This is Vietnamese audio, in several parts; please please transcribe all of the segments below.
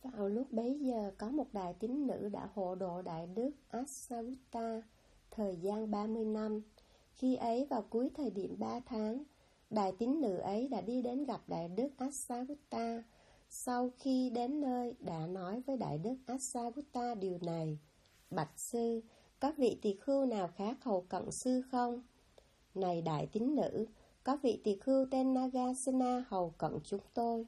Vào lúc bấy giờ có một đại tín nữ đã hộ độ Đại Đức Asavutta thời gian 30 năm. Khi ấy vào cuối thời điểm 3 tháng, đại tín nữ ấy đã đi đến gặp Đại Đức Asavutta. Sau khi đến nơi đã nói với Đại Đức Asavutta điều này: Bạch sư, có vị tỳ khưu nào khác hầu cận sư không? Này đại tín nữ, có vị tỳ khưu tên Nagasena hầu cận chúng tôi.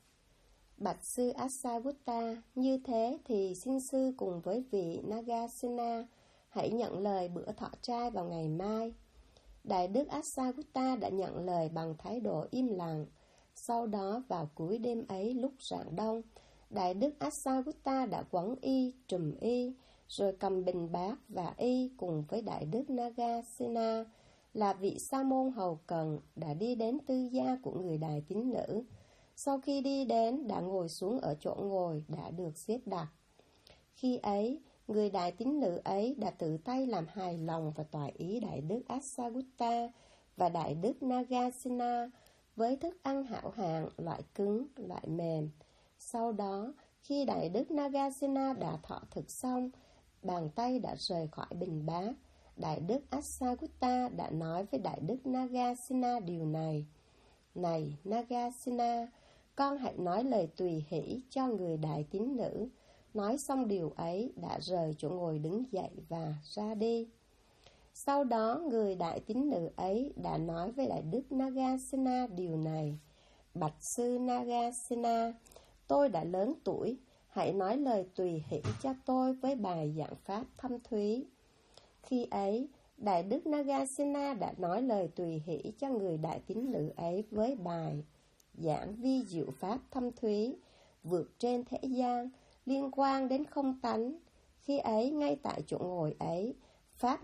Bạch sư Asavutta, như thế thì xin sư cùng với vị Nagasena hãy nhận lời bữa thọ trai vào ngày mai. Đại đức Asavutta đã nhận lời bằng thái độ im lặng. Sau đó vào cuối đêm ấy lúc rạng đông, Đại đức Asavutta đã quấn y, trùm y, rồi cầm bình bát và y cùng với Đại đức Nagasena là vị sa môn hầu cận đã đi đến tư gia của người đại tín nữ. Sau khi đi đến đã ngồi xuống ở chỗ ngồi đã được xếp đặt. Khi ấy, người đại tín nữ ấy đã tự tay làm hài lòng và toại ý Đại đức Asavutta và Đại đức Nagasena với thức ăn hảo hạng, loại cứng, loại mềm. Sau đó, khi Đại đức Nagasena đã thọ thực xong, bàn tay đã rời khỏi bình bát, Đại đức Asavutta đã nói với Đại đức Nagasena điều này: Này Nagasena, con hãy nói lời tùy hỷ cho người đại tín nữ. Nói xong điều ấy đã rời chỗ ngồi đứng dậy và ra đi. Sau đó người đại tín nữ ấy đã nói với Đại đức Nagasena điều này: Bạch sư Nagasena, tôi đã lớn tuổi, hãy nói lời tùy hỷ cho tôi với bài giảng pháp thâm thúy. Khi ấy, Đại đức Nagasena đã nói lời tùy hỷ cho người đại tín nữ ấy với bài giảng vi diệu pháp thâm thúy, vượt trên thế gian, liên quan đến không tánh. Khi ấy, ngay tại chỗ ngồi ấy, pháp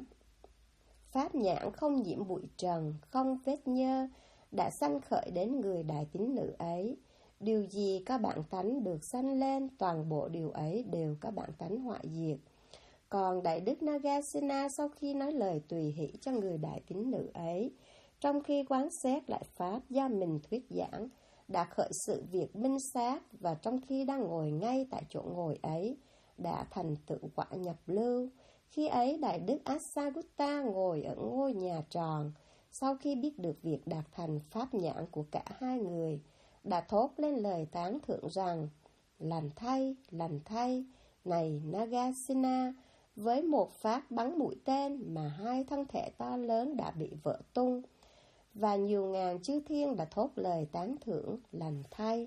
nhãn không nhiễm bụi trần, không vết nhơ, đã sanh khởi đến người đại tín nữ ấy. Điều gì các bạn tánh được sanh lên, toàn bộ điều ấy đều các bạn tánh hoại diệt. Còn Đại đức Nagasena sau khi nói lời tùy hỷ cho người đại tín nữ ấy, trong khi quán xét lại pháp do mình thuyết giảng, đã khởi sự việc minh sát, và trong khi đang ngồi ngay tại chỗ ngồi ấy, đã thành tựu quả nhập lưu. Khi ấy Đại đức Asavutta ngồi ở ngôi nhà tròn, sau khi biết được việc đạt thành pháp nhãn của cả hai người, đã thốt lên lời tán thưởng rằng: lành thay, này Nagasena, với một phát bắn mũi tên mà hai thân thể to lớn đã bị vỡ tung, và nhiều ngàn chư thiên đã thốt lời tán thưởng lành thay.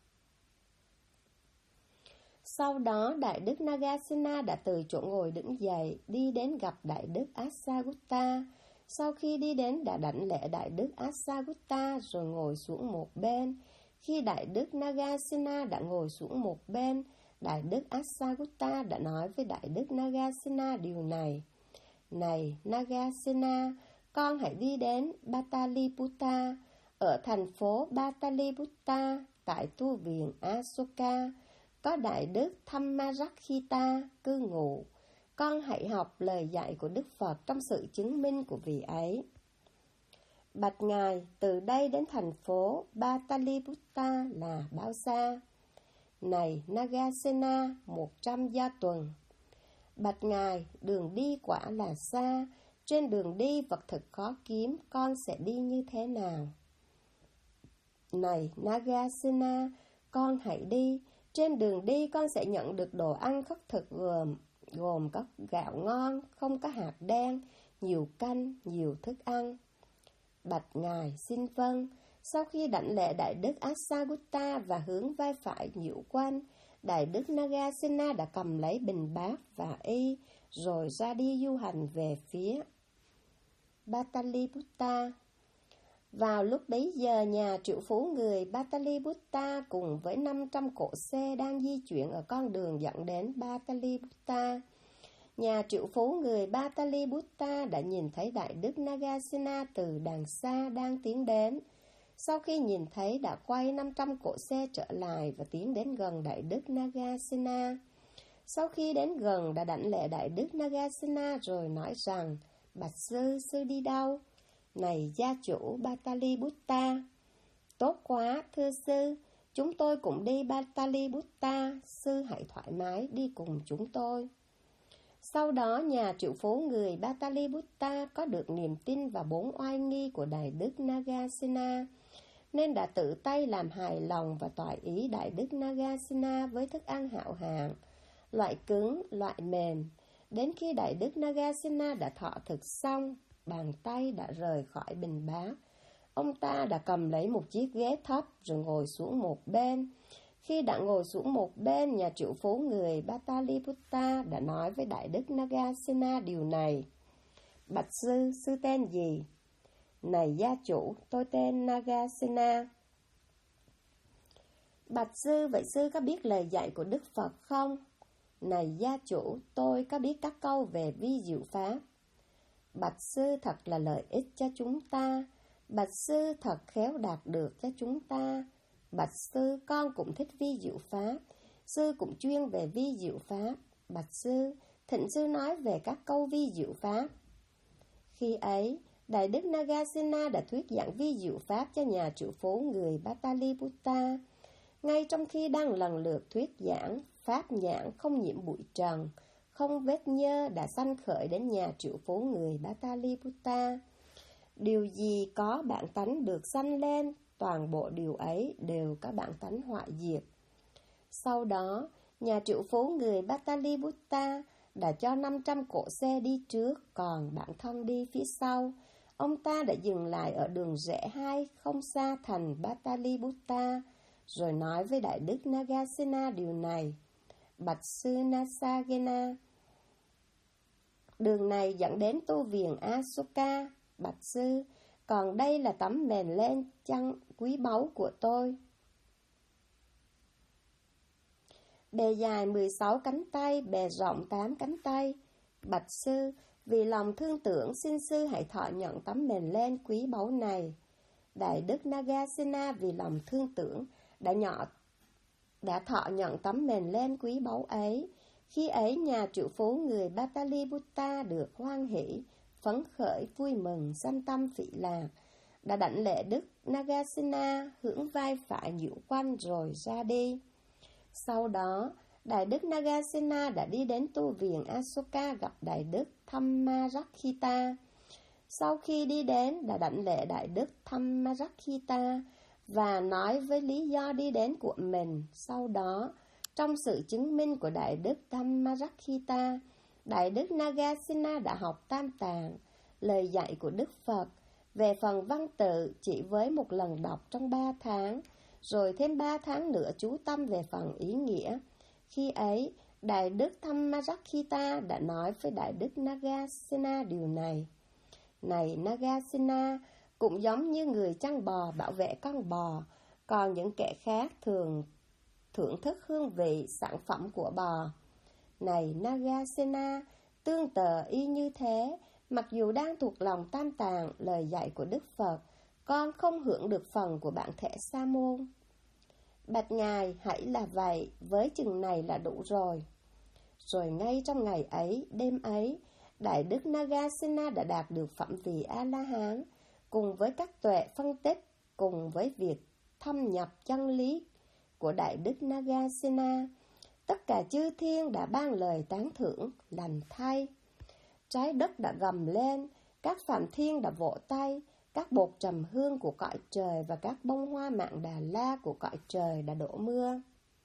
Sau đó Đại đức Nagasena đã từ chỗ ngồi đứng dậy, đi đến gặp Đại đức Asavutta. Sau khi đi đến đã đảnh lễ Đại đức Asavutta rồi ngồi xuống một bên. Khi Đại đức Nagasena đã ngồi xuống một bên, Đại đức Asavutta đã nói với Đại đức Nagasena điều này: Này Nagasena, con hãy đi đến Pataliputta. Ở thành phố Pataliputta, tại tu viện Asoka, có Đại đức Thammarakkhita cư ngụ. Con hãy học lời dạy của Đức Phật trong sự chứng minh của vị ấy. Bạch Ngài, từ đây đến thành phố Pataliputta là bao xa? Này Nagasena, 100 gia tuần. Bạch Ngài, đường đi quả là xa. Trên đường đi vật thực khó kiếm, con sẽ đi như thế nào? Này Nagasena, con hãy đi. Trên đường đi con sẽ nhận được đồ ăn khất thực gồm có gạo ngon, không có hạt đen, nhiều canh, nhiều thức ăn. Bạch Ngài, xin vâng. Sau khi đảnh lễ Đại đức Asavutta và hướng vai phải nhiễu quanh, Đại đức Nagasena đã cầm lấy bình bát và y, rồi ra đi du hành về phía Pataliputta. Vào lúc bấy giờ, nhà triệu phú người Pataliputta cùng với 500 cỗ xe đang di chuyển ở con đường dẫn đến Pataliputta. Nhà triệu phú người Pataliputta đã nhìn thấy Đại đức Nagasena từ đằng xa đang tiến đến. Sau khi nhìn thấy đã quay 500 cỗ xe trở lại và tiến đến gần Đại đức Nagasena. Sau khi đến gần đã đảnh lễ Đại đức Nagasena rồi nói rằng: Bạch sư, sư đi đâu? Này gia chủ Pataliputta. Tốt quá, thưa sư, Chúng tôi cũng đi Pataliputta, sư hãy thoải mái đi cùng chúng tôi. Sau đó, nhà triệu phú người Pataliputta có được niềm tin vào 4 oai nghi của Đại Đức Nagasena, nên đã tự tay làm hài lòng và toại ý Đại Đức Nagasena với thức ăn hảo hạng, loại cứng, loại mềm. Đến khi Đại Đức Nagasena đã thọ thực xong, bàn tay đã rời khỏi bình bát. Ông ta đã cầm lấy một chiếc ghế thấp rồi ngồi xuống một bên. Khi đã ngồi xuống một bên, nhà triệu phú người Pataliputta đã nói với Đại Đức Nagasena điều này. Bạch sư, sư tên gì? Này gia chủ, tôi tên Nagasena. Bạch sư, vậy sư có biết lời dạy của Đức Phật không? Này gia chủ, tôi có biết các câu về vi diệu pháp. Bạch sư, thật là lợi ích cho chúng ta. Bạch sư, thật khéo đạt được cho chúng ta. Bạch sư, con cũng thích vi diệu pháp. Sư cũng chuyên về vi diệu pháp. Bạch sư, thỉnh sư nói về các câu vi diệu pháp. Khi ấy, Đại Đức Nagasena đã thuyết giảng vi diệu pháp cho nhà triệu phú người Pataliputta. Ngay trong khi đang lần lượt thuyết giảng, pháp nhãn không nhiễm bụi trần, không vết nhơ đã sanh khởi đến nhà triệu phú người Pataliputta. Điều gì có bản tánh được sanh lên, toàn bộ điều ấy đều có bản tánh hoại diệt. Sau đó, nhà triệu phú người Pataliputta đã cho 500 cỗ xe đi trước, còn bản thân đi phía sau. Ông ta đã dừng lại ở đường rẽ 2 không xa thành Pataliputta, rồi nói với Đại Đức Nagasena điều này. Bạch sư Nasagena, đường này dẫn đến tu viện Asoka. Bạch sư, còn đây là tấm mền lên chăn quý báu của tôi. Bề dài 16 cánh tay, bề rộng 8 cánh tay. Bạch sư, vì lòng thương tưởng, xin sư hãy thọ nhận tấm mền lên quý báu này. Đại Đức Nagasena vì lòng thương tưởng đã thọ nhận tấm mền lên quý báu ấy. Khi ấy, nhà triệu phú người Pataliputta được hoan hỷ, phấn khởi, vui mừng, sanh tâm phỉ lạc, đã đảnh lễ Đức Nagasena, hưởng vai phải nhiễu quanh rồi ra đi. Sau đó, Đại Đức Nagasena đã đi đến tu viện Asoka gặp Đại Đức Thammarakkhita. Sau khi đi đến, đã đảnh lễ Đại Đức Thammarakkhita và nói với lý do đi đến của mình. Sau đó, trong sự chứng minh của Đại Đức Thammarakkhita, Đại Đức Nagasena đã học Tam Tạng, lời dạy của Đức Phật. Về phần văn tự, chỉ với một lần đọc trong 3 tháng, rồi thêm 3 tháng nữa chú tâm về phần ý nghĩa. Khi ấy, Đại Đức Thammarakkhita đã nói với Đại Đức Nagasena điều này. Này Nagasena, cũng giống như người chăn bò bảo vệ con bò, còn những kẻ khác thường thưởng thức hương vị sản phẩm của bò. Này Nagasena, tương tự y như thế, mặc dù đang thuộc lòng Tam Tạng, lời dạy của Đức Phật, con không hưởng được phần của bản thể Sa môn. Bạch Ngài, hãy là vậy, với chừng này là đủ rồi. Rồi ngay trong ngày ấy, đêm ấy, Đại Đức Nagasena đã đạt được phẩm vị A-la-hán, cùng với các tuệ phân tích, cùng với việc thâm nhập chân lý của Đại Đức Nagasena. Tất cả chư thiên đã ban lời tán thưởng, lành thay. Trái đất đã gầm lên, các phạm thiên đã vỗ tay, các bột trầm hương của cõi trời và các bông hoa mạn Đà La của cõi trời đã đổ mưa.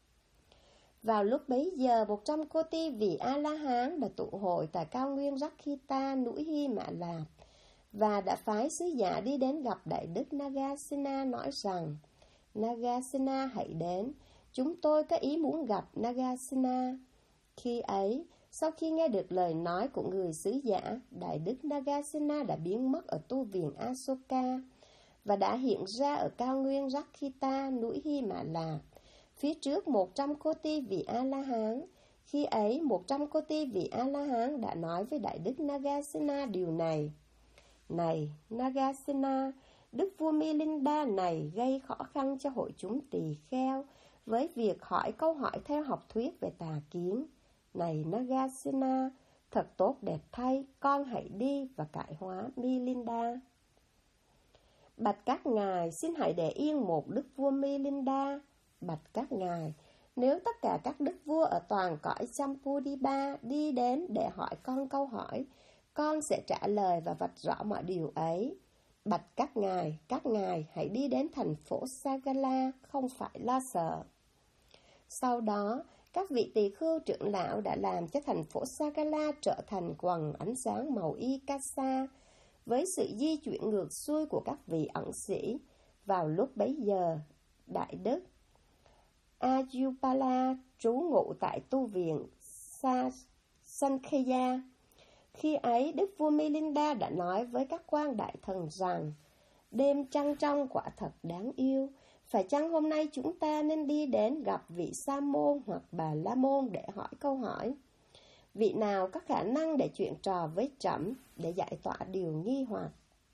Vào lúc bấy giờ, 100 cô ti vị A-la-hán đã tụ hội tại cao nguyên Rakhita, núi Hy Mã Lạp, và đã phái sứ giả đi đến gặp Đại Đức Nagasena nói rằng, Nagasena hãy đến, chúng tôi có ý muốn gặp Nagasena. Khi ấy, sau khi nghe được lời nói của người sứ giả, Đại Đức Nagasena đã biến mất ở tu viện Asoka và đã hiện ra ở cao nguyên Rakhita, núi Hy Mã Lạp, phía trước 100 cô ti vị A-la-hán. Khi ấy, 100 cô ti vị A-la-hán đã nói với Đại Đức Nagasena điều này. Này Nagasena, Đức vua Milinda này gây khó khăn cho hội chúng tỳ kheo với việc hỏi câu hỏi theo học thuyết về tà kiến. Này Nagasena, thật tốt đẹp thay, con hãy đi và cải hóa Milinda. Bạch các ngài, xin hãy để yên một đức vua Milinda. Bạch các ngài, nếu tất cả các đức vua ở toàn cõi Champudipa đi đến để hỏi con câu hỏi, con sẽ trả lời và vạch rõ mọi điều ấy. Bạch các ngài hãy đi đến thành phố Sagala, không phải lo sợ. Sau đó, các vị tỳ khưu trưởng lão đã làm cho thành phố Sagala trở thành quầng ánh sáng màu y kasa, với sự di chuyển ngược xuôi của các vị ẩn sĩ. Vào lúc bấy giờ, Đại Đức Ayupala trú ngụ tại tu viện Sankhya. Khi ấy, Đức vua Milinda đã nói với các quan đại thần rằng, đêm trăng trong quả thật đáng yêu, phải chăng hôm nay chúng ta nên đi đến gặp vị Sa môn hoặc bà La môn để hỏi câu hỏi? Vị nào có khả năng để chuyện trò với trẫm để giải tỏa điều nghi hoặc?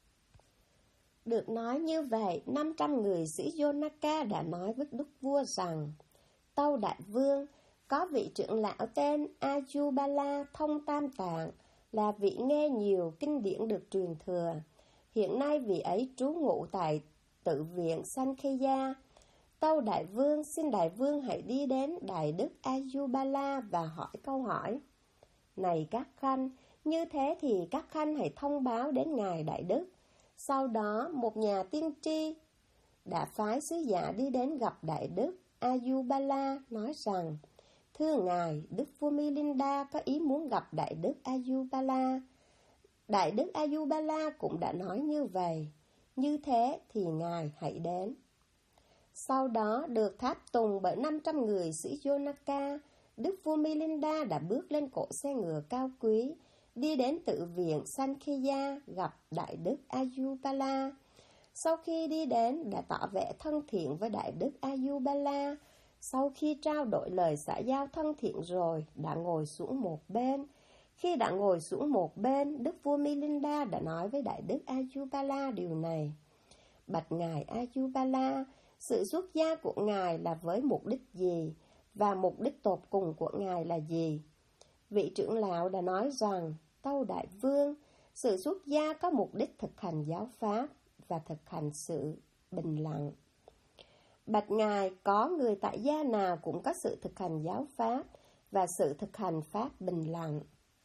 Được nói như vậy, 500 người sĩ Yonaka đã nói với đức vua rằng, tâu đại vương, có vị trưởng lão tên Ayubala thông tam tạng, là vị nghe nhiều kinh điển được truyền thừa. Hiện nay vị ấy trú ngụ tại tự viện Sankhya. Tâu đại vương, xin đại vương hãy đi đến Đại Đức Ayubala và hỏi câu hỏi. Này các khanh, như thế thì các khanh hãy thông báo đến ngài Đại Đức. Sau đó, một nhà tiên tri đã phái sứ giả đi đến gặp Đại Đức Ayubala, nói rằng, thưa ngài, Đức vua Milinda có ý muốn gặp Đại Đức Ayubala. Đại Đức Ayubala cũng đã nói như vậy. Như thế thì ngài hãy đến. Sau đó, được tháp tùng bởi 500 người sĩ Yonaka, Đức vua Milinda đã bước lên cỗ xe ngựa cao quý, đi đến tự viện Sankhya gặp Đại Đức Ayubala. Sau khi đi đến, đã tỏ vẻ thân thiện với Đại Đức Ayubala. Sau khi trao đổi lời xã giao thân thiện rồi, đã ngồi xuống một bên. Khi đã ngồi xuống một bên, Đức vua Milinda đã nói với Đại Đức Ayubala điều này. Bạch ngài Ayubala, sự xuất gia của ngài là với mục đích gì? Và mục đích tột cùng của ngài là gì? Vị trưởng lão đã nói rằng, tâu đại vương, sự xuất gia có mục đích thực hành giáo pháp và thực hành sự bình lặng. Bạch ngài, có người tại gia nào cũng có sự thực hành giáo pháp và sự thực hành pháp bình lặng?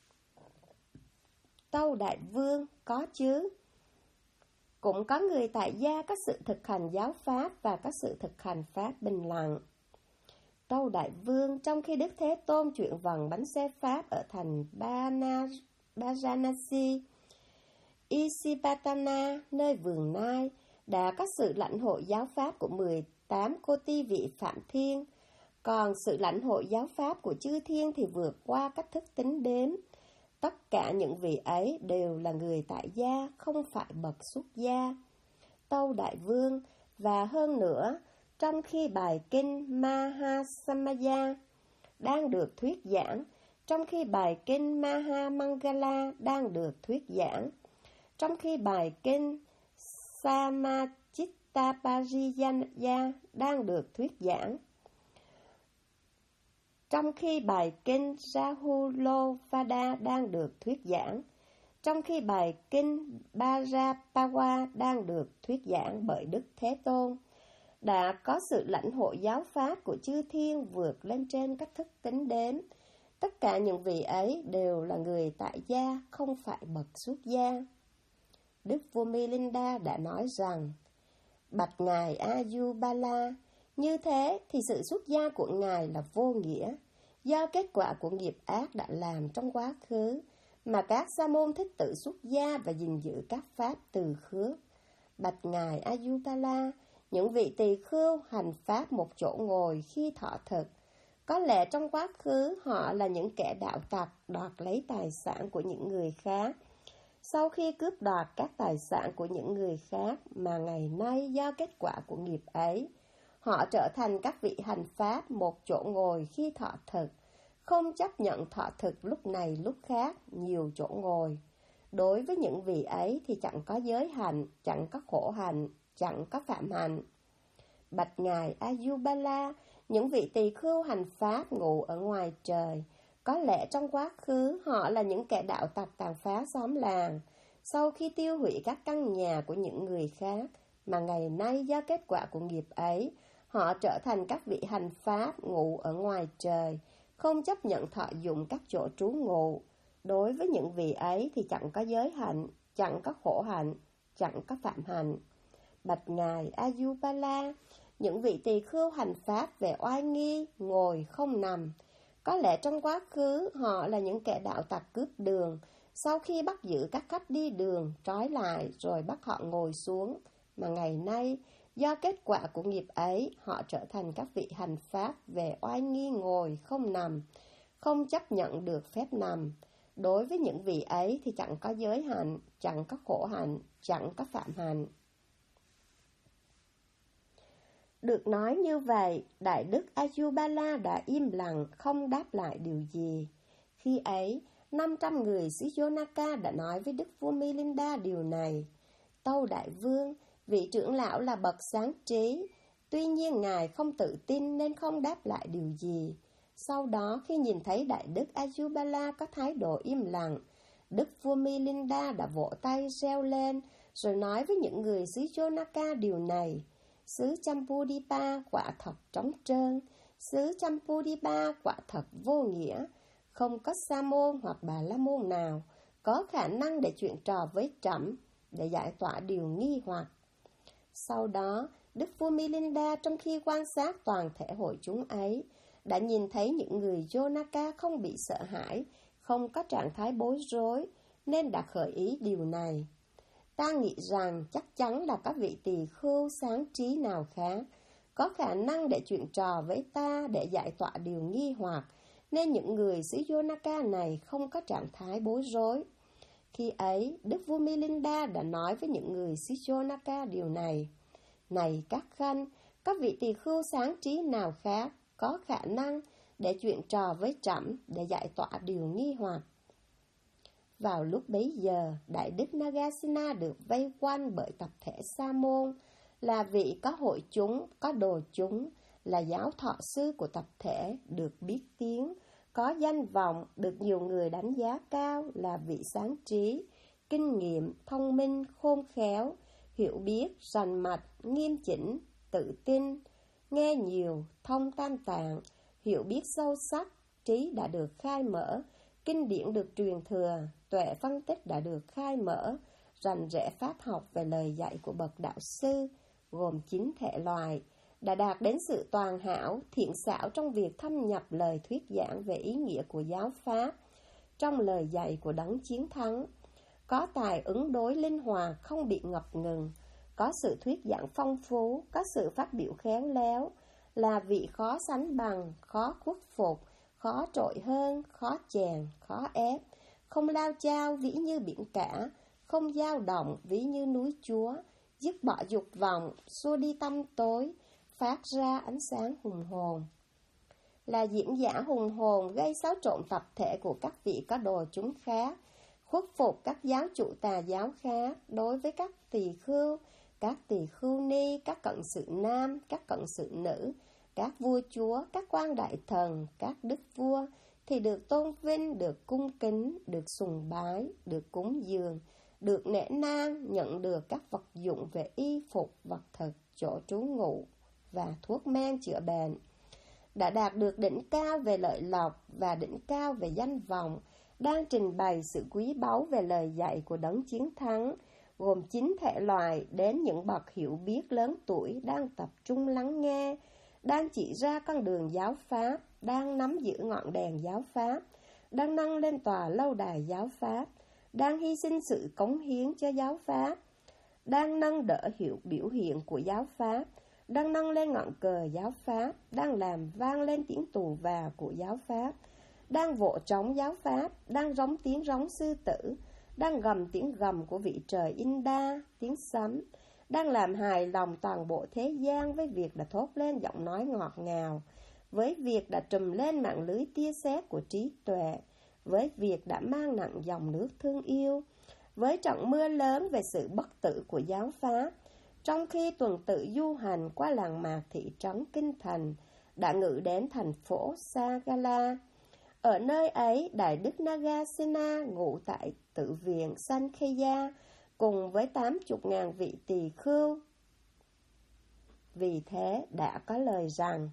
Tâu đại vương, có chứ. Cũng có người tại gia có sự thực hành giáo pháp và có sự thực hành pháp bình lặng. Tâu đại vương, trong khi Đức Thế Tôn chuyển vần bánh xe pháp ở thành Varanasi, Isipatana, nơi vườn Nai, đã có sự lãnh hội giáo pháp của 18 cô ti vị Phạm Thiên, còn sự lãnh hội giáo pháp của chư thiên thì vượt qua cách thức tính đếm. Tất cả những vị ấy đều là người tại gia, không phải bậc xuất gia. Tâu đại vương, và hơn nữa, trong khi bài kinh Mahasamaya đang được thuyết giảng, trong khi bài kinh Mahamangala đang được thuyết giảng, trong khi bài kinh Samachittapariyaya đang được thuyết giảng, trong khi bài kinh Rahulovada đang được thuyết giảng, trong khi bài kinh Bhajapawa đang được thuyết giảng bởi Đức Thế Tôn, đã có sự lãnh hội giáo pháp của chư thiên vượt lên trên cách thức tính đếm. Tất cả những vị ấy đều là người tại gia, không phải bậc xuất gia. Đức vua Milinda đã nói rằng, bạch ngài Ayubala, như thế thì sự xuất gia của ngài là vô nghĩa, do kết quả của nghiệp ác đã làm trong quá khứ, mà các sa môn thích tự xuất gia và gìn giữ các pháp từ khước. Bạch ngài Ayubala, những vị tỳ khưu hành pháp một chỗ ngồi khi thọ thực, có lẽ trong quá khứ họ là những kẻ đạo tặc đoạt lấy tài sản của những người khác. Sau khi cướp đoạt các tài sản của những người khác mà ngày nay do kết quả của nghiệp ấy, họ trở thành các vị hành pháp một chỗ ngồi khi thọ thực, không chấp nhận thọ thực lúc này lúc khác, nhiều chỗ ngồi. Đối với những vị ấy thì chẳng có giới hạnh, chẳng có khổ hạnh, chẳng có phạm hạnh. Bạch ngài Ayubala, những vị tỳ khưu hành pháp ngụ ở ngoài trời, có lẽ trong quá khứ họ là những kẻ đạo tặc tàn phá xóm làng, sau khi tiêu hủy các căn nhà của những người khác, mà ngày nay do kết quả của nghiệp ấy, Họ trở thành các vị hành pháp ngụ ở ngoài trời, không chấp nhận thọ dụng các chỗ trú ngụ. Đối với những vị ấy thì chẳng có giới hạnh, chẳng có khổ hạnh, chẳng có phạm hạnh. Bạch Ngài Ayubala, những vị tỳ khưu hành pháp về oai nghi, ngồi không nằm. Có lẽ trong quá khứ họ là những kẻ đạo tặc cướp đường, sau khi bắt giữ các khách đi đường, trói lại rồi bắt họ ngồi xuống. Mà ngày nay, do kết quả của nghiệp ấy, họ trở thành các vị hành pháp về oai nghi ngồi không nằm, không chấp nhận được phép nằm. Đối với những vị ấy thì chẳng có giới hạnh, chẳng có khổ hạnh, chẳng có phạm hạnh. Được nói như vậy, Đại Đức Ayubala đã im lặng, không đáp lại điều gì. Khi ấy, 500 người xứ Yonaka đã nói với Đức vua Milinda điều này. Tâu Đại Vương, vị trưởng lão là bậc sáng trí, tuy nhiên Ngài không tự tin nên không đáp lại điều gì. Sau đó, khi nhìn thấy Đại Đức Ayubala có thái độ im lặng, Đức vua Milinda đã vỗ tay reo lên, rồi nói với những người xứ Yonaka điều này. Xứ Champudipa quả thật trống trơn, xứ Champudipa quả thật vô nghĩa, không có sa môn hoặc bà la môn nào có khả năng để chuyện trò với trẫm để giải tỏa điều nghi hoặc. Sau đó, Đức vua Milinda trong khi quan sát toàn thể hội chúng ấy, đã nhìn thấy những người Yonaka không bị sợ hãi, không có trạng thái bối rối, nên đã khởi ý điều này. Ta nghĩ rằng chắc chắn là các vị tỳ khưu sáng trí nào khác có khả năng để chuyện trò với ta để giải tỏa điều nghi hoặc, nên những người xứ Yonaka này không có trạng thái bối rối. Khi ấy, Đức vua Milinda đã nói với những người xứ Yonaka điều này. Này các khanh, các vị tỳ khưu sáng trí nào khác có khả năng để chuyện trò với trẫm để giải tỏa điều nghi hoặc. Vào lúc bấy giờ, Đại Đức Nagasena được vây quanh bởi tập thể Sa môn, là vị có hội chúng, có đồ chúng, là giáo thọ sư của tập thể, được biết tiếng, có danh vọng, được nhiều người đánh giá cao, là vị sáng trí, kinh nghiệm, thông minh, khôn khéo, hiểu biết, rành mạch, nghiêm chỉnh, tự tin, nghe nhiều, thông tam tạng, hiểu biết sâu sắc, trí đã được khai mở, kinh điển được truyền thừa, tuệ phân tích đã được khai mở, rành rẽ pháp học về lời dạy của bậc đạo sư, gồm 9 thể loại, đã đạt đến sự toàn hảo, thiện xảo trong việc thâm nhập lời thuyết giảng về ý nghĩa của giáo pháp, trong lời dạy của đấng chiến thắng, có tài ứng đối linh hoạt, không bị ngập ngừng, có sự thuyết giảng phong phú, có sự phát biểu khéo léo, là vị khó sánh bằng, khó khuất phục, khó trội hơn, khó chèn, khó ép, không lao chao vĩ như biển cả, không dao động ví như núi Chúa, dứt bỏ dục vọng, xua đi tâm tối, phát ra ánh sáng hùng hồn. Là diễn giả hùng hồn gây xáo trộn tập thể của các vị có đồ chúng khác, khuất phục các giáo chủ tà giáo khác đối với các tỳ khưu ni, các cận sự nam, các cận sự nữ, các vua chúa, các quan đại thần, các đức vua, thì được tôn vinh, được cung kính, được sùng bái, được cúng dường, được nể nang, nhận được các vật dụng về y phục, vật thực, chỗ trú ngụ và thuốc men chữa bệnh. Đã đạt được đỉnh cao về lợi lộc và đỉnh cao về danh vọng, đang trình bày sự quý báu về lời dạy của đấng chiến thắng, gồm 9 thể loại đến những bậc hiểu biết lớn tuổi đang tập trung lắng nghe, đang chỉ ra con đường giáo pháp, đang nắm giữ ngọn đèn giáo pháp, đang nâng lên tòa lâu đài giáo pháp, đang hy sinh sự cống hiến cho giáo pháp, đang nâng đỡ biểu hiện của giáo pháp, đang nâng lên ngọn cờ giáo pháp, đang làm vang lên tiếng tù và của giáo pháp, đang vỗ trống giáo pháp, đang rống tiếng rống sư tử, đang gầm tiếng gầm của vị trời Inda, tiếng sấm, đang làm hài lòng toàn bộ thế gian với việc đã thốt lên giọng nói ngọt ngào, với việc đã trùm lên mạng lưới tia sét của trí tuệ, với việc đã mang nặng dòng nước thương yêu, với trận mưa lớn về sự bất tử của giáo pháp, trong khi tuần tự du hành qua làng mạc thị trấn Kinh Thành, đã ngự đến thành phố Sagala. Ở nơi ấy, Đại Đức Nagasena ngụ tại tự viện Sankhya cùng với 80.000 vị tỳ khưu. Vì thế đã có lời rằng: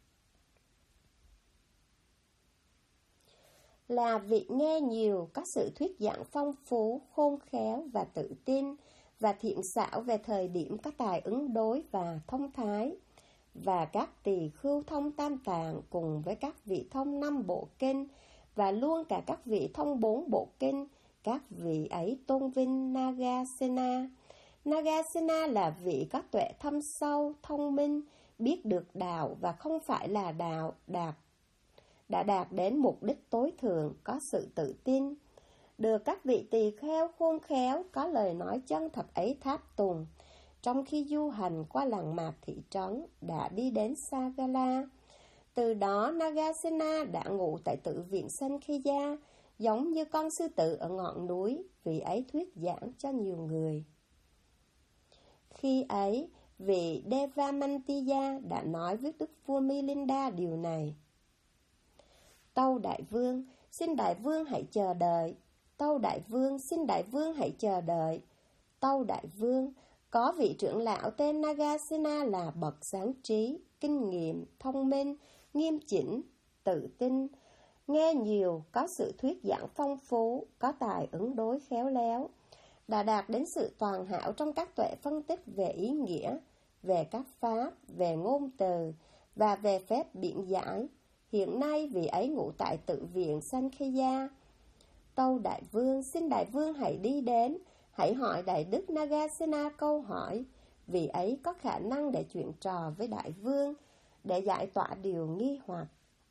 là vị nghe nhiều, có sự thuyết giảng phong phú, khôn khéo và tự tin, và thiện xảo về thời điểm, có tài ứng đối và thông thái. Và các tỳ khưu thông tam tạng cùng với các vị thông 5 bộ kinh, và luôn cả các vị thông 4 bộ kinh, các vị ấy tôn vinh Nagasena. Nagasena là vị có tuệ thâm sâu, thông minh, biết được đạo và không phải là đạo, đã đạt đến mục đích tối thượng, có sự tự tin. Được các vị tỳ kheo khôn khéo có lời nói chân thật ấy tháp tùng, trong khi du hành qua làng mạc thị trấn, đã đi đến Sagala. Từ đó Nagasena đã ngụ tại tự viện Sankheya, giống như con sư tử ở ngọn núi, vì ấy thuyết giảng cho nhiều người. Khi ấy, vị Devamantiya đã nói với Đức vua Milinda điều này: Tâu đại vương, xin đại vương hãy chờ đợi. Tâu đại vương, xin đại vương hãy chờ đợi. Tâu đại vương, có vị trưởng lão tên Nagasena là bậc sáng trí, kinh nghiệm, thông minh, nghiêm chỉnh, tự tin, nghe nhiều, có sự thuyết giảng phong phú, có tài ứng đối khéo léo, đã đạt đến sự toàn hảo trong các tuệ phân tích về ý nghĩa, về các pháp, về ngôn từ và về phép biện giải. Hiện nay vị ấy ngụ tại tự viện Sankheya. Tâu đại vương, xin đại vương hãy đi đến, hãy hỏi đại đức Nagasena câu hỏi, vì ấy có khả năng để chuyện trò với đại vương, để giải tỏa điều nghi hoặc.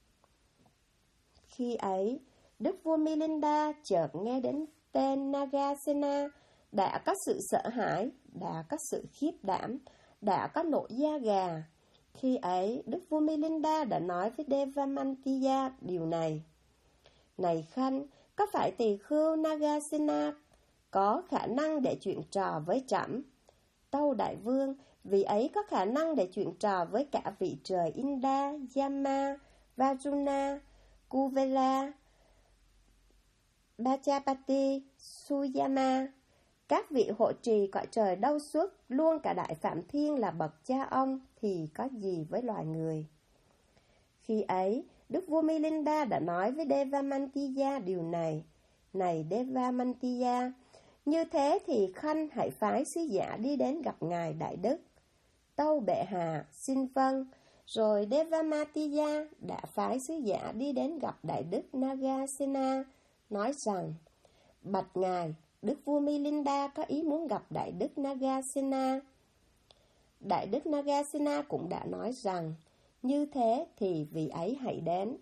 Khi ấy, đức vua Milinda chợt nghe đến tên Nagasena, đã có sự sợ hãi, đã có sự khiếp đảm, đã có nổi da gà. Khi ấy, đức vua Milinda đã nói với Devamantiya điều này: Này Khanh, có phải tỳ khưu Nagasena có khả năng để chuyện trò với trẫm? Tâu đại vương, vì ấy có khả năng để chuyện trò với cả vị trời Inda, Yama, Vajuna, Kuvela, Bachapati, Suyama. Các vị hộ trì cõi trời đâu suốt, luôn cả Đại Phạm Thiên là bậc cha ông, thì có gì với loài người? Khi ấy, đức vua Milinda đã nói với Devamantiya điều này: Này Devamantiya, như thế thì Khanh hãy phái sứ giả đi đến gặp ngài đại đức. Tâu bệ hạ, xin vâng. Rồi Devamantiya đã phái sứ giả đi đến gặp đại đức Nagasena, nói rằng: Bạch ngài, đức vua Milinda có ý muốn gặp đại đức Nagasena. Đại đức Nagasena cũng đã nói rằng: Như thế thì vị ấy hãy đến.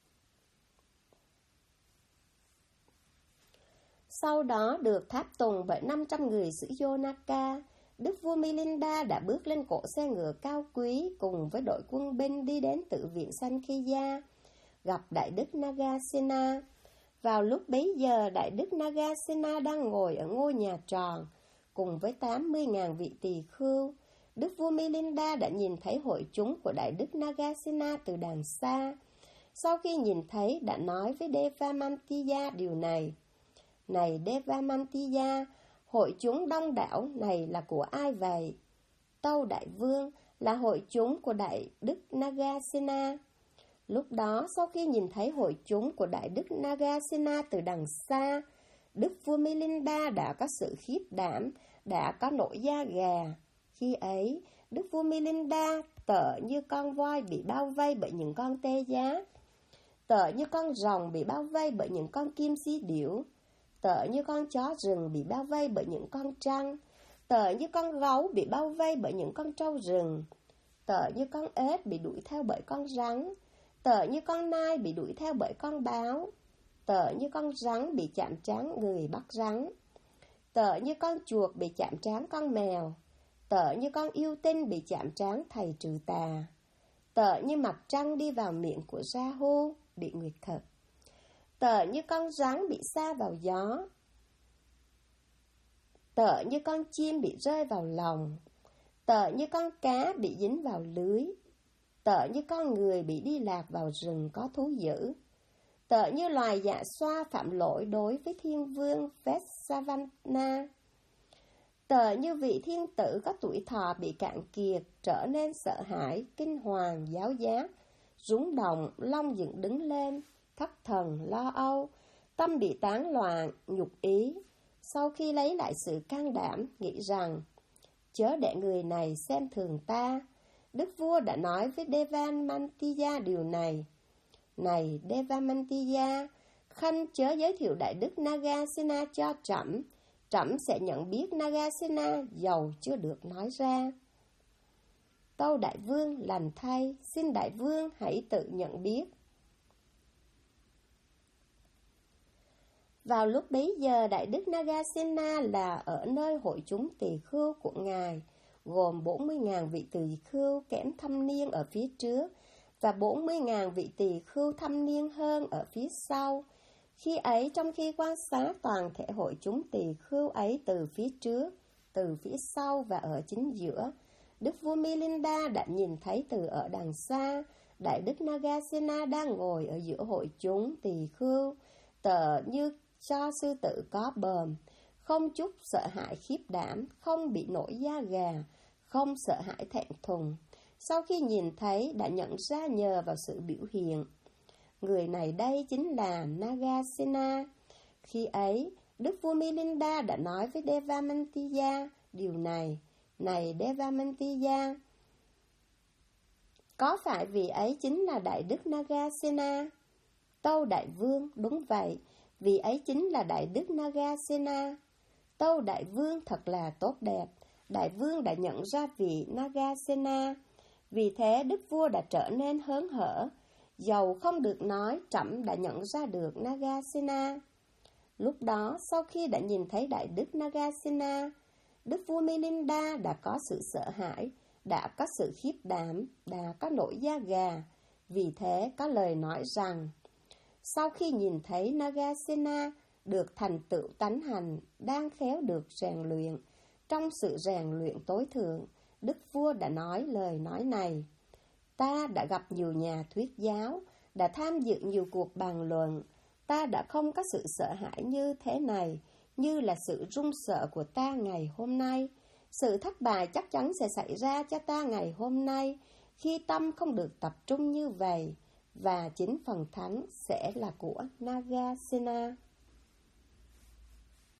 Sau đó được tháp tùng bởi 500 người giữ Yonaka, đức vua Milinda đã bước lên cỗ xe ngựa cao quý cùng với đội quân binh đi đến tự viện Sankheya, gặp đại đức Nagasena. Vào lúc bấy giờ, đại đức Nagasena đang ngồi ở ngôi nhà tròn cùng với 80.000 vị tỳ khưu. Đức vua Milinda đã nhìn thấy hội chúng của đại đức Nagasena từ đàng xa. Sau khi nhìn thấy, đã nói với Devamantiya điều này: Này Devamantiya, hội chúng đông đảo này là của ai vậy? Tâu đại vương, là hội chúng của đại đức Nagasena. Lúc đó, sau khi nhìn thấy hội chúng của đại đức Nagasena từ đằng xa, đức vua Milinda đã có sự khiếp đảm, đã có nổi da gà. Khi ấy, đức vua Milinda tựa như con voi bị bao vây bởi những con tê giá, tựa như con rồng bị bao vây bởi những con kim si điểu, tựa như con chó rừng bị bao vây bởi những con trăng, tựa như con gấu bị bao vây bởi những con trâu rừng, tựa như con ếch bị đuổi theo bởi con rắn, tựa như con nai bị đuổi theo bởi con báo, tựa như con rắn bị chạm trán người bắt rắn, tựa như con chuột bị chạm trán con mèo, tựa như con yêu tinh bị chạm trán thầy trừ tà, tựa như mặt trăng đi vào miệng của Rahu, địa nguyệt thực, tựa như con rắn bị sa vào gió, tựa như con chim bị rơi vào lồng, tựa như con cá bị dính vào lưới, tựa như con người bị đi lạc vào rừng có thú dữ, tựa như loài dạ xoa phạm lỗi đối với thiên vương Vessavana, Tờ như vị thiên tử có tuổi thọ bị cạn kiệt, trở nên sợ hãi, kinh hoàng, giáo giác, rúng động, long dựng đứng lên, thất thần, lo âu, tâm bị tán loạn, nhục ý. Sau khi lấy lại sự can đảm, nghĩ rằng, chớ để người này xem thường ta, đức vua đã nói với Devamantiya điều này. Này Devamantiya, khanh chớ giới thiệu đại đức Nagasena cho trẫm, trẫm sẽ nhận biết Nagasena dầu chưa được nói ra. Tâu đại vương lành thay, xin đại vương hãy tự nhận biết. Vào lúc bấy giờ, đại đức Nagasena là ở nơi hội chúng tỳ khưu của ngài, gồm 40.000 vị tỳ khưu kém thâm niên ở phía trước và 40.000 vị tỳ khưu thâm niên hơn ở phía sau. Khi ấy, trong khi quan sát toàn thể hội chúng tỳ khưu ấy từ phía trước, từ phía sau và ở chính giữa, đức vua Milinda đã nhìn thấy từ ở đằng xa, đại đức Nagasena đang ngồi ở giữa hội chúng tỳ khưu, tựa như cho sư tử có bờm, không chút sợ hãi khiếp đảm, không bị nổi da gà, không sợ hãi thẹn thùng. Sau khi nhìn thấy, đã nhận ra nhờ vào sự biểu hiện. Người này đây chính là Nagasena. Khi ấy, đức vua Milinda đã nói với Devamantiya điều này. Này Devamantiya, có phải vì ấy chính là đại đức Nagasena? Tâu đại vương, đúng vậy, vì ấy chính là đại đức Nagasena. Tâu đại vương thật là tốt đẹp, đại vương đã nhận ra vị Nagasena. Vì thế đức vua đã trở nên hớn hở, dầu không được nói, trẫm đã nhận ra được Nagasena. Lúc đó, sau khi đã nhìn thấy đại đức Nagasena, đức vua Milinda đã có sự sợ hãi, đã có sự khiếp đảm, đã có nổi da gà. Vì thế có lời nói rằng, sau khi nhìn thấy Nagasena được thành tựu tánh hành, đang khéo được rèn luyện, trong sự rèn luyện tối thượng, đức vua đã nói lời nói này. Ta đã gặp nhiều nhà thuyết giáo, đã tham dự nhiều cuộc bàn luận. Ta đã không có sự sợ hãi như thế này, như là sự run sợ của ta ngày hôm nay. Sự thất bại chắc chắn sẽ xảy ra cho ta ngày hôm nay, khi tâm không được tập trung như vậy, và chính phần thắng sẽ là của Nagasena.